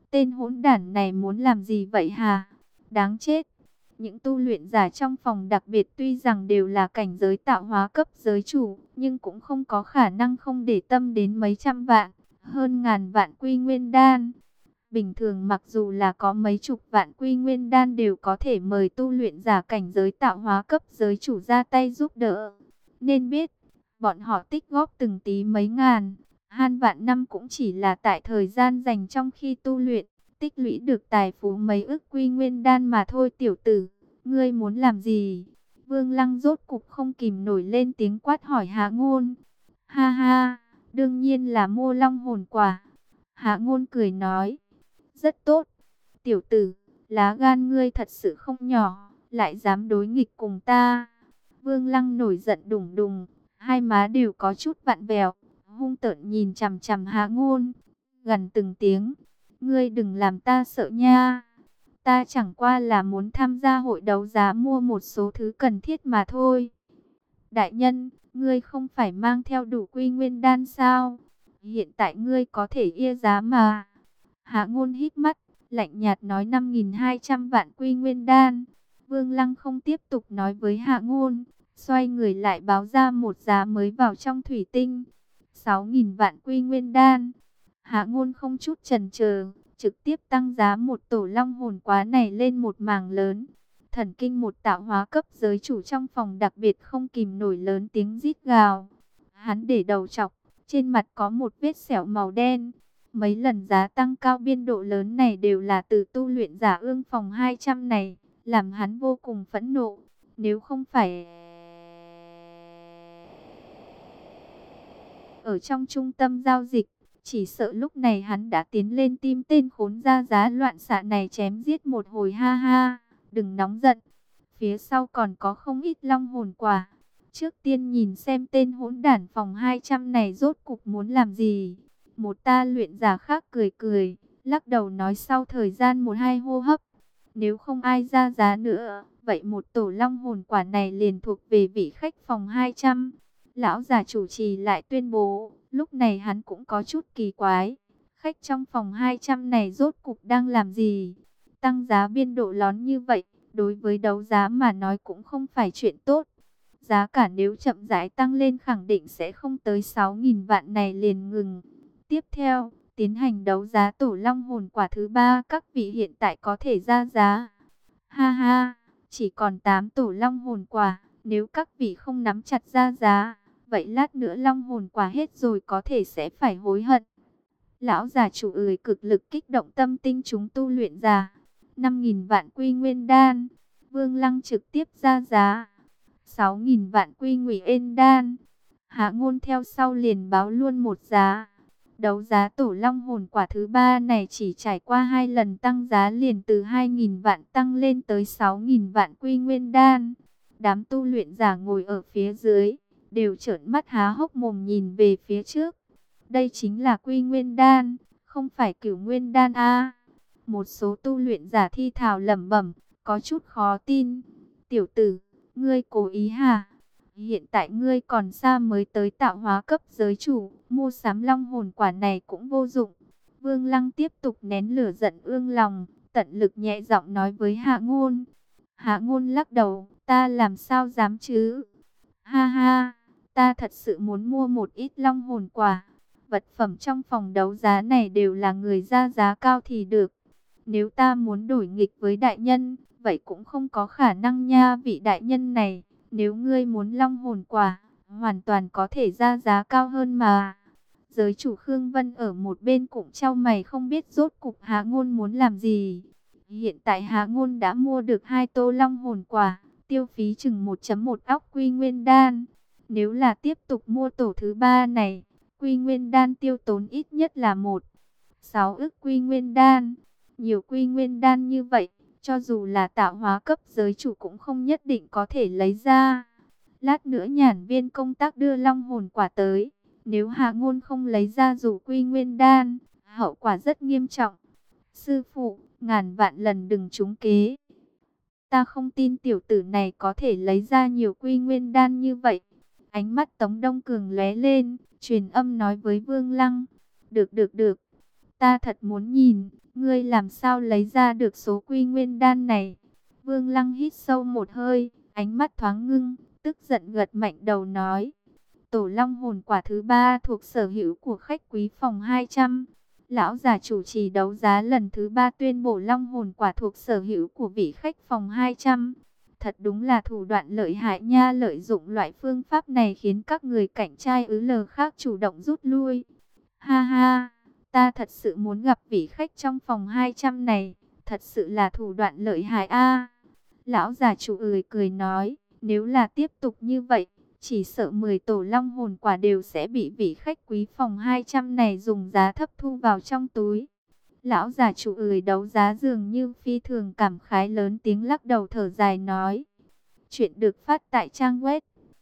Speaker 1: Tên hỗn đản này muốn làm gì vậy hả? Đáng chết. Những tu luyện giả trong phòng đặc biệt tuy rằng đều là cảnh giới tạo hóa cấp giới chủ, nhưng cũng không có khả năng không để tâm đến mấy trăm vạn, hơn ngàn vạn quy nguyên đan. Bình thường mặc dù là có mấy chục vạn quy nguyên đan đều có thể mời tu luyện giả cảnh giới tạo hóa cấp giới chủ ra tay giúp đỡ. Nên biết, bọn họ tích góp từng tí mấy ngàn, vạn năm cũng chỉ là tại thời gian dành trong khi tu luyện, tích lũy được tài phú mấy ức quy nguyên đan mà thôi. Tiểu tử, ngươi muốn làm gì? Vương Lăng rốt cục không kìm nổi lên tiếng quát hỏi Hạ Ngôn. Ha ha, đương nhiên là mua long hồn quả. Hạ Ngôn cười nói. Rất tốt. Tiểu tử, lá gan ngươi thật sự không nhỏ, lại dám đối nghịch cùng ta. Vương Lăng nổi giận đùng đùng, hai má đều có chút vặn vẹo, hung tợn nhìn chằm chằm Hạ Ngôn, gần từng tiếng. Ngươi đừng làm ta sợ nha. Ta chẳng qua là muốn tham gia hội đấu giá mua một số thứ cần thiết mà thôi. Đại nhân, ngươi không phải mang theo đủ quy nguyên đan sao? Hiện tại ngươi có thể ia giá mà. Hạ Ngôn hít mắt, lạnh nhạt nói 5.200 vạn quy nguyên đan. Vương Lăng không tiếp tục nói với Hạ Ngôn, xoay người lại báo ra một giá mới vào trong thủy tinh. 6.000 vạn quy nguyên đan. Hạ Ngôn không chút chần chờ, trực tiếp tăng giá một tổ long hồn quá này lên một mảng lớn. Thần kinh một tạo hóa cấp giới chủ trong phòng đặc biệt không kìm nổi lớn tiếng rít gào. Hắn để đầu chọc, trên mặt có một vết sẹo màu đen. Mấy lần giá tăng cao biên độ lớn này đều là từ tu luyện giả ương phòng 200 này, làm hắn vô cùng phẫn nộ. Nếu không phải ở trong trung tâm giao dịch, chỉ sợ lúc này hắn đã tiến lên tim tên khốn ra giá loạn xạ này chém giết một hồi. Ha ha, đừng nóng giận. Phía sau còn có không ít long hồn quả. Trước tiên nhìn xem tên hỗn đản phòng 200 này rốt cục muốn làm gì. Một ta luyện giả khác cười cười, lắc đầu nói sau thời gian 1-2 hô hấp. Nếu không ai ra giá nữa, vậy một tổ long hồn quả này liền thuộc về vị khách phòng 200. Lão già chủ trì lại tuyên bố, lúc này hắn cũng có chút kỳ quái. Khách trong phòng 200 này rốt cục đang làm gì? Tăng giá biên độ lớn như vậy, đối với đấu giá mà nói cũng không phải chuyện tốt. Giá cả nếu chậm rãi tăng lên khẳng định sẽ không tới 6.000 vạn này liền ngừng. Tiếp theo, tiến hành đấu giá tổ long hồn quả thứ 3, các vị hiện tại có thể ra giá. Ha ha, chỉ còn 8 tổ long hồn quả, nếu các vị không nắm chặt ra giá, vậy lát nữa long hồn quả hết rồi có thể sẽ phải hối hận. Lão già chủ ơi cực lực kích động tâm tinh chúng tu luyện giả. 5.000 vạn quy nguyên đan, Vương Lăng trực tiếp ra giá. 6.000 vạn quy ngụy ên đan. Hạ Ngôn theo sau liền báo luôn một giá. Đấu giá tổ long hồn quả thứ 3 này chỉ trải qua 2 lần tăng giá liền từ 2.000 vạn tăng lên tới 6.000 vạn quy nguyên đan. Đám tu luyện giả ngồi ở phía dưới, đều trợn mắt há hốc mồm nhìn về phía trước. Đây chính là quy nguyên đan, không phải cửu nguyên đan a. Một số tu luyện giả thi thào lẩm bẩm, có chút khó tin. Tiểu tử, ngươi cố ý hả? Hiện tại ngươi còn xa mới tới tạo hóa cấp giới chủ, mua sắm long hồn quả này cũng vô dụng. Vương Lăng tiếp tục nén lửa giận ương lòng, tận lực nhẹ giọng nói với Hạ Ngôn. Hạ Ngôn lắc đầu, ta làm sao dám chứ? Ha ha, ta thật sự muốn mua một ít long hồn quả. Vật phẩm trong phòng đấu giá này đều là người ra giá cao thì được. Nếu ta muốn đổi nghịch với đại nhân, vậy cũng không có khả năng nha vị đại nhân này. Nếu ngươi muốn long hồn quả, hoàn toàn có thể ra giá cao hơn mà. Giới chủ Khương Vân ở một bên cũng chau mày không biết rốt cục Hạ Ngôn muốn làm gì. Hiện tại Hạ Ngôn đã mua được 2 tô long hồn quả, tiêu phí chừng 1.1 óc quy nguyên đan. Nếu là tiếp tục mua tổ thứ 3 này, quy nguyên đan tiêu tốn ít nhất là 1,6 ức quy nguyên đan. Nhiều quy nguyên đan như vậy, cho dù là tạo hóa cấp giới chủ cũng không nhất định có thể lấy ra. Lát nữa nhàn viên công tác đưa long hồn quả tới. Nếu Hạ Ngôn không lấy ra dù quy nguyên đan, hậu quả rất nghiêm trọng. Sư phụ, ngàn vạn lần đừng trúng kế. Ta không tin tiểu tử này có thể lấy ra nhiều quy nguyên đan như vậy. Ánh mắt Tống Đông Cường lóe lên, truyền âm nói với Vương Lăng. Được. Ta thật muốn nhìn, ngươi làm sao lấy ra được số quy nguyên đan này? Vương Lăng hít sâu một hơi, ánh mắt thoáng ngưng, tức giận gật mạnh đầu nói. Tổ long hồn quả thứ 3 thuộc sở hữu của khách quý phòng 200. Lão già chủ trì đấu giá lần thứ 3 tuyên bố long hồn quả thuộc sở hữu của vị khách phòng 200. Thật đúng là thủ đoạn lợi hại nha, lợi dụng loại phương pháp này khiến các người cạnh trai ứ lờ khác chủ động rút lui. Ha ha, ta thật sự muốn gặp vị khách trong phòng 200 này, thật sự là thủ đoạn lợi hại a. Lão già chủ cười nói, nếu là tiếp tục như vậy, chỉ sợ 10 tổ long hồn quả đều sẽ bị vị khách quý phòng 200 này dùng giá thấp thu vào trong túi. Lão già chủ đấu giá dường như phi thường cảm khái, lớn tiếng lắc đầu thở dài nói. Chuyện được phát tại trang web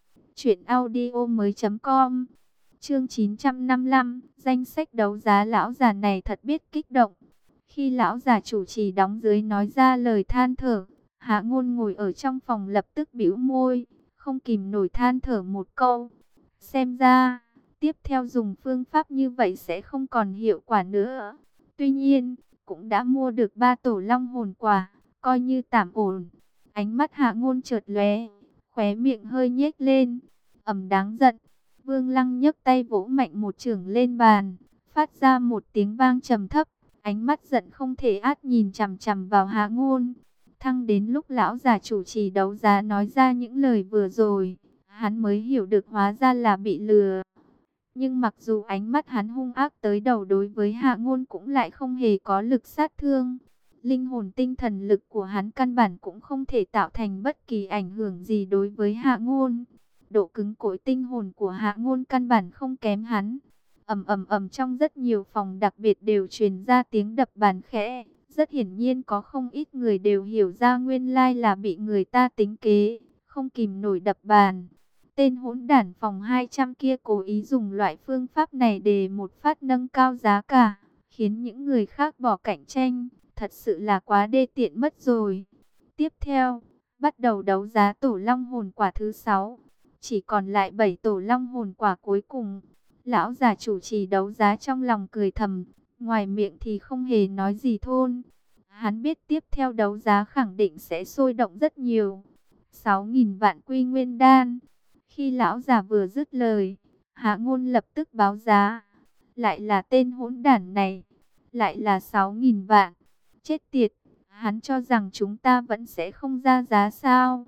Speaker 1: truyệnaudiomoi.com. Chương 955, danh sách đấu giá. Lão già này thật biết kích động. Khi lão già chủ trì đóng dưới nói ra lời than thở, Hạ Ngôn ngồi ở trong phòng lập tức bĩu môi, không kìm nổi than thở một câu. Xem ra, tiếp theo dùng phương pháp như vậy sẽ không còn hiệu quả nữa. Tuy nhiên, cũng đã mua được 3 tổ long hồn quả, coi như tạm ổn. Ánh mắt Hạ Ngôn chợt lóe, khóe miệng hơi nhếch lên. Đáng giận. Vương Lăng nhấc tay vỗ mạnh một chưởng lên bàn, phát ra một tiếng vang trầm thấp. Ánh mắt giận không thể át nhìn chằm chằm vào Hạ Ngôn. Thăng đến lúc lão già chủ trì đấu giá nói ra những lời vừa rồi, hắn mới hiểu được hóa ra là bị lừa. Nhưng mặc dù ánh mắt hắn hung ác tới đầu, đối với Hạ Ngôn cũng lại không hề có lực sát thương. Linh hồn tinh thần lực của hắn căn bản cũng không thể tạo thành bất kỳ ảnh hưởng gì đối với Hạ Ngôn. Độ cứng cỏi tinh hồn của Hạ Ngôn căn bản không kém hắn. Ầm trong rất nhiều phòng đặc biệt đều truyền ra tiếng đập bàn khẽ. Rất hiển nhiên có không ít người đều hiểu ra nguyên lai là bị người ta tính kế, không kìm nổi đập bàn. Tên hỗn đản phòng 200 kia cố ý dùng loại phương pháp này để một phát nâng cao giá cả, khiến những người khác bỏ cạnh tranh, thật sự là quá đê tiện mất rồi. Tiếp theo, bắt đầu đấu giá tổ long hồn quả thứ 6, chỉ còn lại 7 tổ long hồn quả cuối cùng. Lão già chủ trì đấu giá trong lòng cười thầm, ngoài miệng thì không hề nói gì thôn. Hắn biết tiếp theo đấu giá khẳng định sẽ sôi động rất nhiều. 6.000 vạn quy nguyên đan. Khi lão già vừa dứt lời, Hạ Ngôn lập tức báo giá. Lại là tên hỗn đản này, lại là 6.000 vạn. Chết tiệt, hắn cho rằng chúng ta vẫn sẽ không ra giá sao?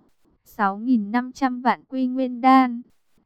Speaker 1: 6.500 vạn quy nguyên đan,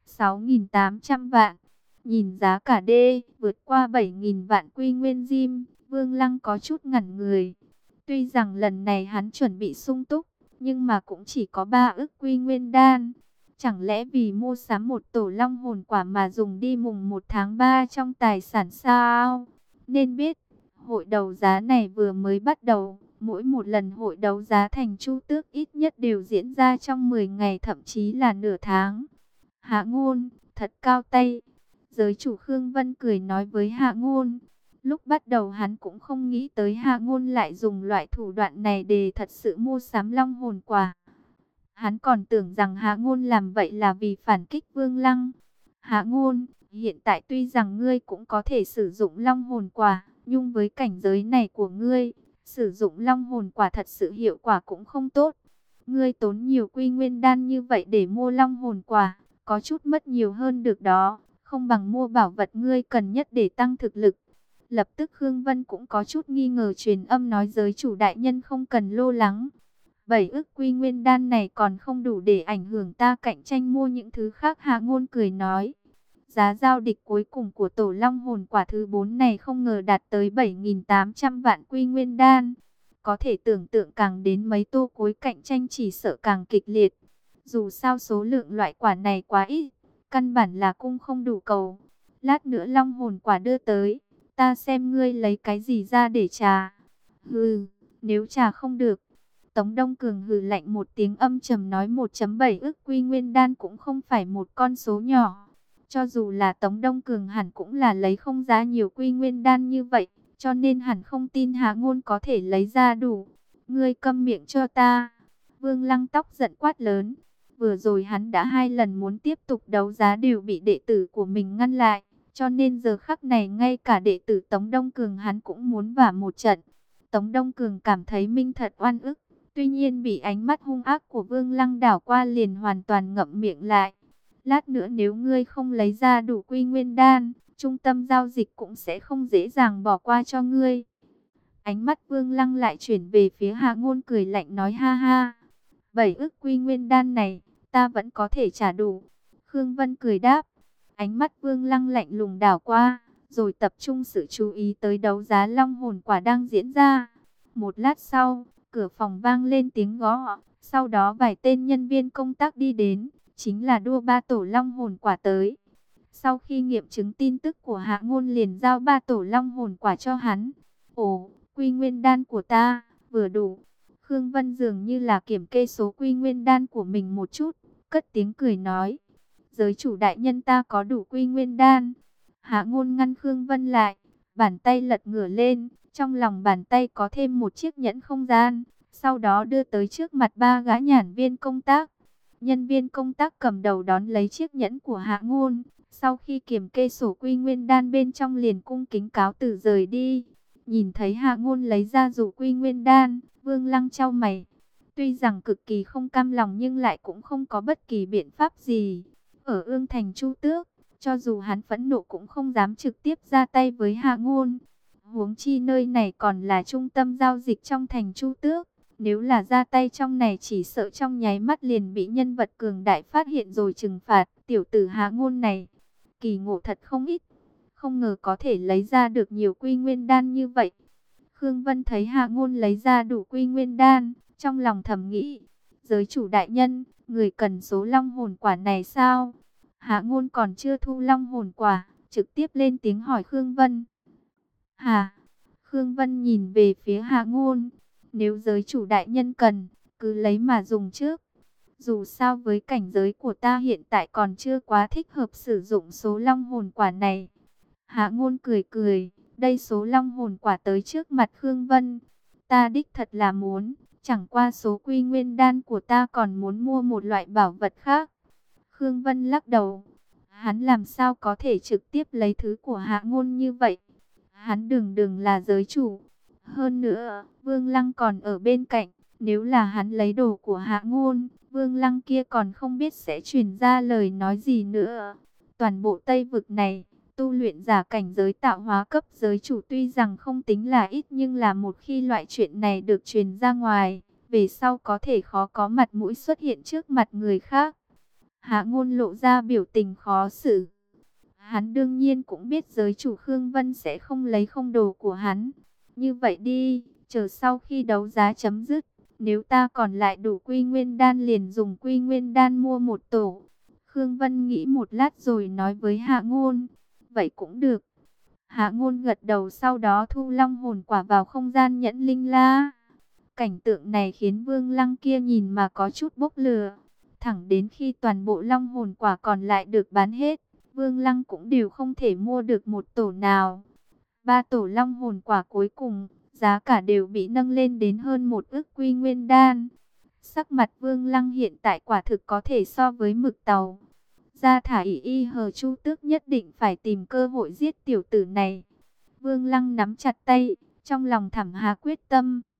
Speaker 1: 6.800 vạn. Nhìn giá cả đê, vượt qua 7.000 vạn quy nguyên diêm, Vương Lăng có chút ngẩn người. Tuy rằng lần này hắn chuẩn bị sung túc, nhưng mà cũng chỉ có 3 ức quy nguyên đan. Chẳng lẽ vì mua sắm một tổ long hồn quả mà dùng đi mùng 1 tháng 3 trong tài sản sao? Nên biết, hội đấu giá này vừa mới bắt đầu. Mỗi một lần hội đấu giá thành Chu Tước ít nhất đều diễn ra trong 10 ngày, thậm chí là nửa tháng. Hạ Ngôn, thật cao tay. Giới chủ Khương Vân cười nói với Hạ Ngôn. Lúc bắt đầu hắn cũng không nghĩ tới Hạ Ngôn lại dùng loại thủ đoạn này để thật sự mua sắm long hồn quả. Hắn còn tưởng rằng Hạ Ngôn làm vậy là vì phản kích Vương Lăng. Hạ Ngôn, hiện tại tuy rằng ngươi cũng có thể sử dụng long hồn quả, nhưng với cảnh giới này của ngươi, sử dụng long hồn quả thật sự hiệu quả cũng không tốt. Ngươi tốn nhiều quy nguyên đan như vậy để mua long hồn quả, có chút mất nhiều hơn được đó, không bằng mua bảo vật ngươi cần nhất để tăng thực lực. Lập tức Khương Vân cũng có chút nghi ngờ, truyền âm nói giới chủ đại nhân không cần lo lắng. 7 ức quy nguyên đan này còn không đủ để ảnh hưởng ta cạnh tranh mua những thứ khác. Hạ Ngôn cười nói. Giá giao dịch cuối cùng của tổ long hồn quả thứ 4 này không ngờ đạt tới 7.800 vạn quy nguyên đan. Có thể tưởng tượng càng đến mấy tô cuối cạnh tranh chỉ sợ càng kịch liệt. Dù sao số lượng loại quả này quá ít, căn bản là cung không đủ cầu. Lát nữa long hồn quả đưa tới, ta xem ngươi lấy cái gì ra để trà. Hừ, nếu trà không được. Tống Đông Cường hừ lạnh một tiếng âm trầm nói 1.7 ức quy nguyên đan cũng không phải một con số nhỏ. Cho dù là Tống Đông Cường hẳn cũng là lấy không ra nhiều quy nguyên đan như vậy, cho nên hẳn không tin Hạ Ngôn có thể lấy ra đủ. Ngươi câm miệng cho ta. Vương Lăng tóc giận quát lớn. Vừa rồi hắn đã 2 lần muốn tiếp tục đấu giá đều bị đệ tử của mình ngăn lại. Cho nên giờ khắc này ngay cả đệ tử Tống Đông Cường hắn cũng muốn vả một trận. Tống Đông Cường cảm thấy mình thật oan ức. Tuy nhiên bị ánh mắt hung ác của Vương Lăng đảo qua liền hoàn toàn ngậm miệng lại. Lát nữa nếu ngươi không lấy ra đủ Quy Nguyên Đan, trung tâm giao dịch cũng sẽ không dễ dàng bỏ qua cho ngươi. Ánh mắt Vương Lăng lại chuyển về phía Hạ Ngôn, cười lạnh nói: ha ha, 7 ức Quy Nguyên Đan này, ta vẫn có thể trả đủ. Khương Vân cười đáp. Ánh mắt Vương Lăng lạnh lùng đảo qua, rồi tập trung sự chú ý tới đấu giá long hồn quả đang diễn ra. Một lát sau, cửa phòng vang lên tiếng gõ, sau đó vài tên nhân viên công tác đi đến, chính là đua 3 tổ long hồn quả tới. Sau khi nghiệm chứng tin tức của Hạ Ngôn liền giao 3 tổ long hồn quả cho hắn. Ồ, Quy Nguyên Đan của ta, vừa đủ. Khương Vân dường như là kiểm kê số Quy Nguyên Đan của mình một chút, cất tiếng cười nói: giới chủ đại nhân, ta có đủ Quy Nguyên Đan. Hạ Ngôn ngăn Khương Vân lại, bàn tay lật ngửa lên, trong lòng bàn tay có thêm một chiếc nhẫn không gian, sau đó đưa tới trước mặt 3 gã nhàn viên công tác. Nhân viên công tác cầm đầu đón lấy chiếc nhẫn của Hạ Ngôn, sau khi kiểm kê sổ Quy Nguyên Đan bên trong liền cung kính cáo từ rời đi. Nhìn thấy Hạ Ngôn lấy ra rủ Quy Nguyên Đan, Vương Lăng chau mày. Tuy rằng cực kỳ không cam lòng nhưng lại cũng không có bất kỳ biện pháp gì. Ở Ương Thành Chu Tước, cho dù hắn phẫn nộ cũng không dám trực tiếp ra tay với Hạ Ngôn. Huống chi nơi này còn là trung tâm giao dịch trong thành Chu Tước. Nếu là ra tay trong này chỉ sợ trong nháy mắt liền bị nhân vật cường đại phát hiện rồi trừng phạt. Tiểu tử Hạ Ngôn này, kỳ ngộ thật không ít. Không ngờ có thể lấy ra được nhiều Quy Nguyên Đan như vậy. Khương Vân thấy Hạ Ngôn lấy ra đủ Quy Nguyên Đan, trong lòng thầm nghĩ: giới chủ đại nhân, người cần số long hồn quả này sao? Hạ Ngôn còn chưa thu long hồn quả, trực tiếp lên tiếng hỏi Khương Vân. Hả? Khương Vân nhìn về phía Hạ Ngôn. Nếu giới chủ đại nhân cần, cứ lấy mà dùng trước. Dù sao với cảnh giới của ta hiện tại còn chưa quá thích hợp sử dụng số long hồn quả này. Hạ Ngôn cười cười, đây số long hồn quả tới trước mặt Khương Vân. Ta đích thật là muốn, chẳng qua số Quy Nguyên Đan của ta còn muốn mua một loại bảo vật khác. Khương Vân lắc đầu, hắn làm sao có thể trực tiếp lấy thứ của Hạ Ngôn như vậy. Hắn đừng là giới chủ. Hơn nữa, Vương Lăng còn ở bên cạnh. Nếu là hắn lấy đồ của Hạ Ngôn, Vương Lăng kia còn không biết sẽ truyền ra lời nói gì nữa. Toàn bộ Tây Vực này, tu luyện giả cảnh giới tạo hóa cấp giới chủ tuy rằng không tính là ít, nhưng là một khi loại chuyện này được truyền ra ngoài, về sau có thể khó có mặt mũi xuất hiện trước mặt người khác. Hạ Ngôn lộ ra biểu tình khó xử. Hắn đương nhiên cũng biết giới chủ Khương Vân sẽ không lấy không đồ của hắn. Như vậy đi, chờ sau khi đấu giá chấm dứt, nếu ta còn lại đủ Quy Nguyên Đan liền dùng Quy Nguyên Đan mua một tổ. Khương Vân nghĩ một lát rồi nói với Hạ Ngôn: vậy cũng được. Hạ Ngôn gật đầu, sau đó thu long hồn quả vào không gian nhẫn linh la. Cảnh tượng này khiến Vương Lăng kia nhìn mà có chút bốc lửa. Thẳng đến khi toàn bộ long hồn quả còn lại được bán hết, Vương Lăng cũng đều không thể mua được một tổ nào. 3 tổ long hồn quả cuối cùng, giá cả đều bị nâng lên đến hơn 1 ức Quy Nguyên Đan. Sắc mặt Vương Lăng hiện tại quả thực có thể so với mực tàu. Gia Thả ỷ y hờ Chu Tước nhất định phải tìm cơ hội giết tiểu tử này. Vương Lăng nắm chặt tay, trong lòng thẳm hà quyết tâm.